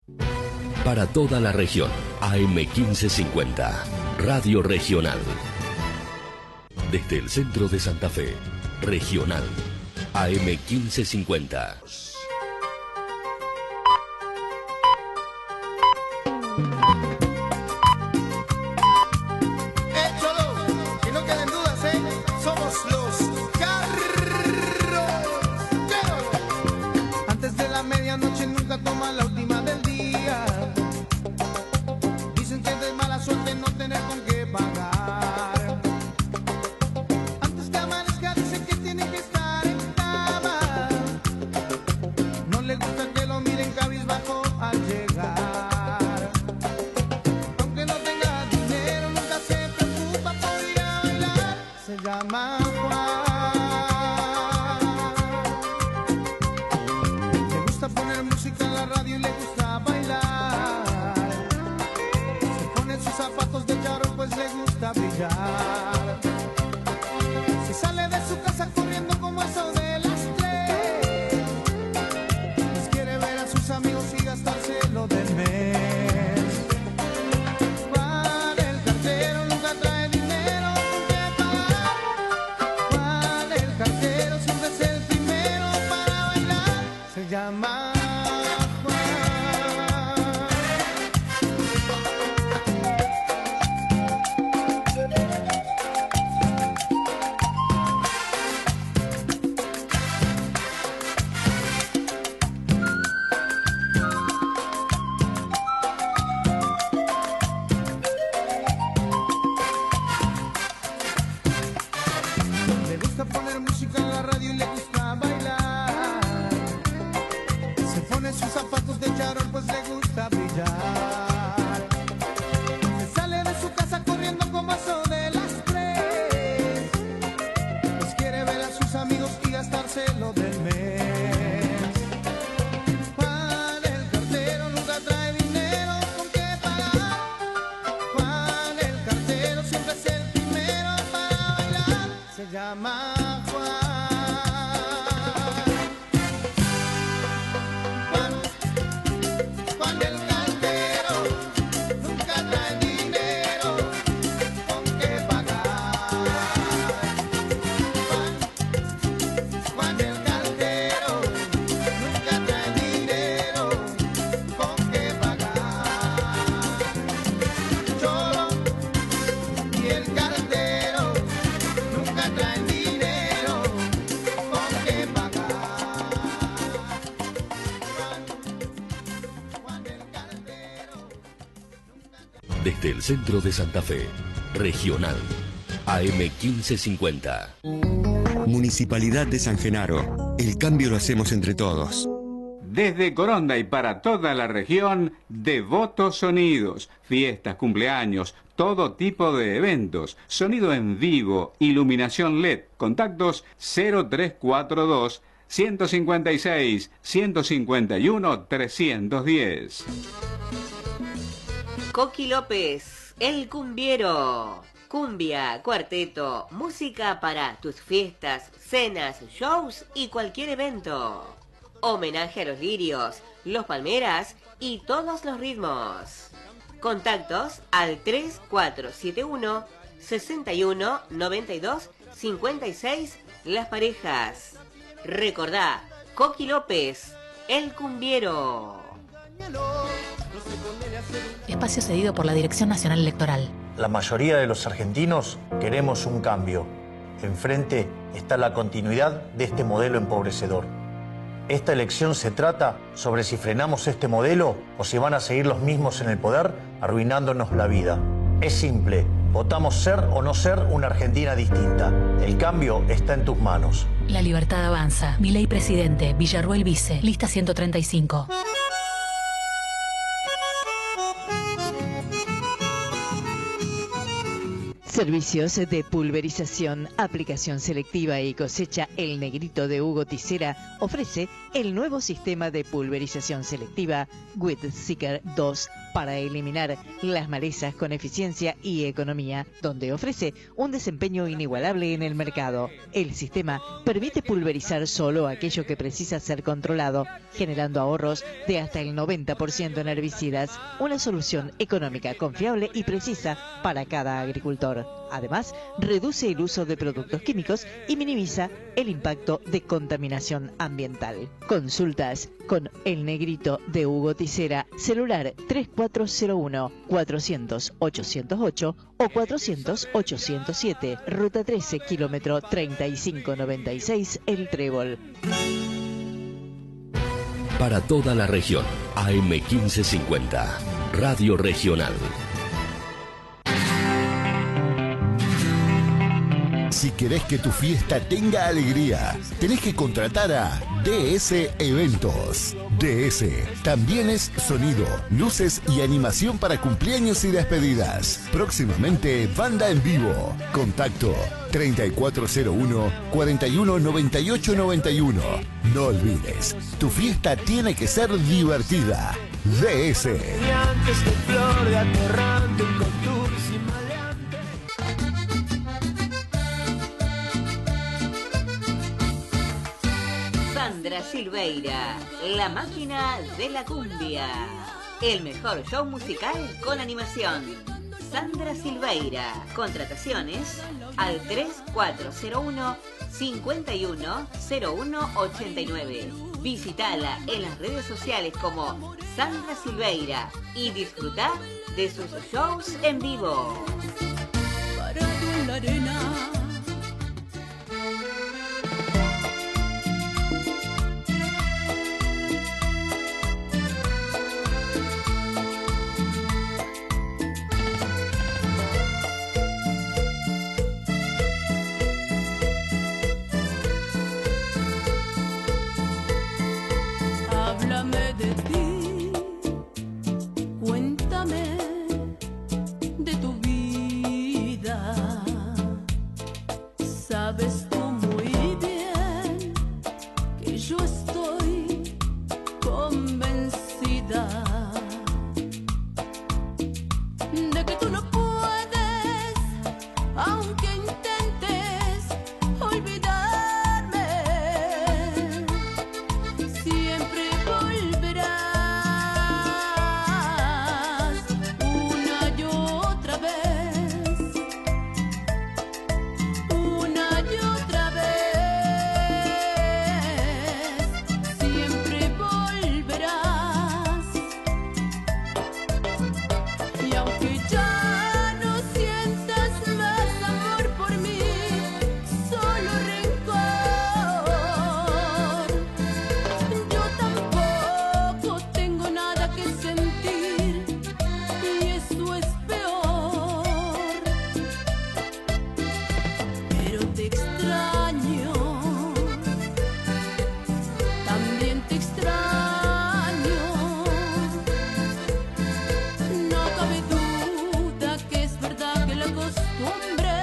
Para toda la región, AM1550, Radio Regional. Desde el centro de Santa Fe, Regional, AM1550. Que no queden dudas, somos los carroñeros. Antes de la medianoche nunca toman la última del día. Dicen que es de mala suerte no tener con qué pagar. Antes que amanezca dicen que tienen que estar en cama. No les gusta que lo miren cabizbajo al llegar. Aunque no tenga dinero nunca se preocupa por ir a bailar. Se llama Juan. Le gusta poner música en la radio y le gusta bailar. Se pone sus zapatos de charol pues le gusta brillar. Se sale de su casa corriendo como eso de las 3. Pues quiere ver a sus amigos y gastárselo del mes. Juan el cartero nunca trae dinero con qué pagar. Juan el cartero siempre es el primero para bailar. Se llama Juan. Le gusta poner música en la radio y le gusta bailar. Se pone sus zapatos de charol pues le gusta brillar. Se sale de su casa corriendo como eso de las 3. Pues quiere ver a sus amigos y gastárselo del mes. Juan el cartero nunca trae dinero con qué pagar. Juan el cartero siempre es el primero para bailar. Se llama Juan. Juan, Juan el cartero nunca trae dinero con qué pagar. Juan, Juan el cartero nunca trae dinero con qué pagar. Cholo y el cartero nunca traen dinero con qué pagar. Juan el cartero. Desde el centro de Santa Fe, Regional, AM1550. Municipalidad de San Genaro. El cambio lo hacemos entre todos. Desde Coronda y para toda la región, Devotos Sonidos, fiestas, cumpleaños, todo tipo de eventos, sonido en vivo, iluminación LED, contactos 0342 156 151 310. Coqui López, el cumbiero. Cumbia, cuarteto, música para tus fiestas, cenas, shows y cualquier evento. Homenaje a los lirios, los palmeras y todos los ritmos. Contactos al 3471 61 92 56 Las Parejas. Recordá, Coqui López, el cumbiero. Espacio cedido por la Dirección Nacional Electoral. La mayoría de los argentinos queremos un cambio. Enfrente está la continuidad de este modelo empobrecedor. Esta elección se trata sobre si frenamos este modelo o si van a seguir los mismos en el poder arruinándonos la vida. Es simple, votamos ser o no ser una Argentina distinta. El cambio está en tus manos. La libertad avanza. Milei presidente, Villarruel vice, lista 135. Servicios de pulverización, aplicación selectiva y cosecha. El Negrito de Hugo Ticera ofrece el nuevo sistema de pulverización selectiva Weedseeker 2 para eliminar las malezas con eficiencia y economía, donde ofrece un desempeño inigualable en el mercado. El sistema permite pulverizar solo aquello que precisa ser controlado, generando ahorros de hasta el 90% en herbicidas, una solución económica, confiable y precisa para cada agricultor. Además, reduce el uso de productos químicos y minimiza el impacto de contaminación ambiental. Consultas con el Negrito de Hugo Ticera, celular 3401-400-808 o 400-807, ruta 13, kilómetro 3596, El Trébol. Para toda la región, AM 1550, Radio Regional. Si querés que tu fiesta tenga alegría, tenés que contratar a DS Eventos. DS también es sonido, luces y animación para cumpleaños y despedidas. Próximamente, banda en vivo. Contacto 3401-419891. No olvides, tu fiesta tiene que ser divertida. DS. Sandra Silveira, la máquina de la cumbia. El mejor show musical con animación. Sandra Silveira. Contrataciones al 3401-510189. Visítala en las redes sociales como Sandra Silveira y disfruta de sus shows en vivo. Parado en la arena. Háblame de ti, cuéntame de tu vida. Sabes tú muy bien que yo estoy convencida de que tú no puedes, aunque intentes olvidarme. Siempre volverás una y otra vez, una y otra vez. Siempre volverás. Y aunque ya no sientas más amor por mí, solo rencor, yo tampoco tengo nada que sentir, y eso es peor. Pero te extraño, también te extraño. No cabe duda que es verdad que la costumbre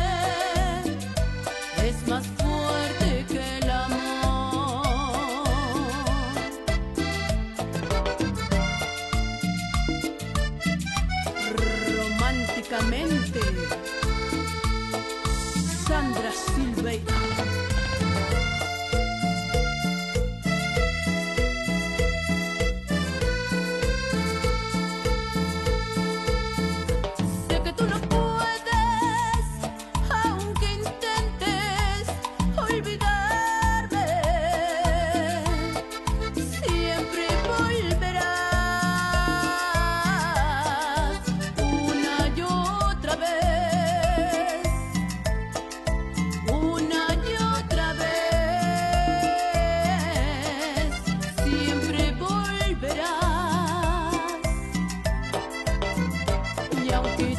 es más fuerte que el amor. Románticamente, Sandra Silveira. Sé que tú no puedes, aunque intentes olvidarme. Siempre volverás una y otra vez, una y otra vez. Siempre volverás. Y aunque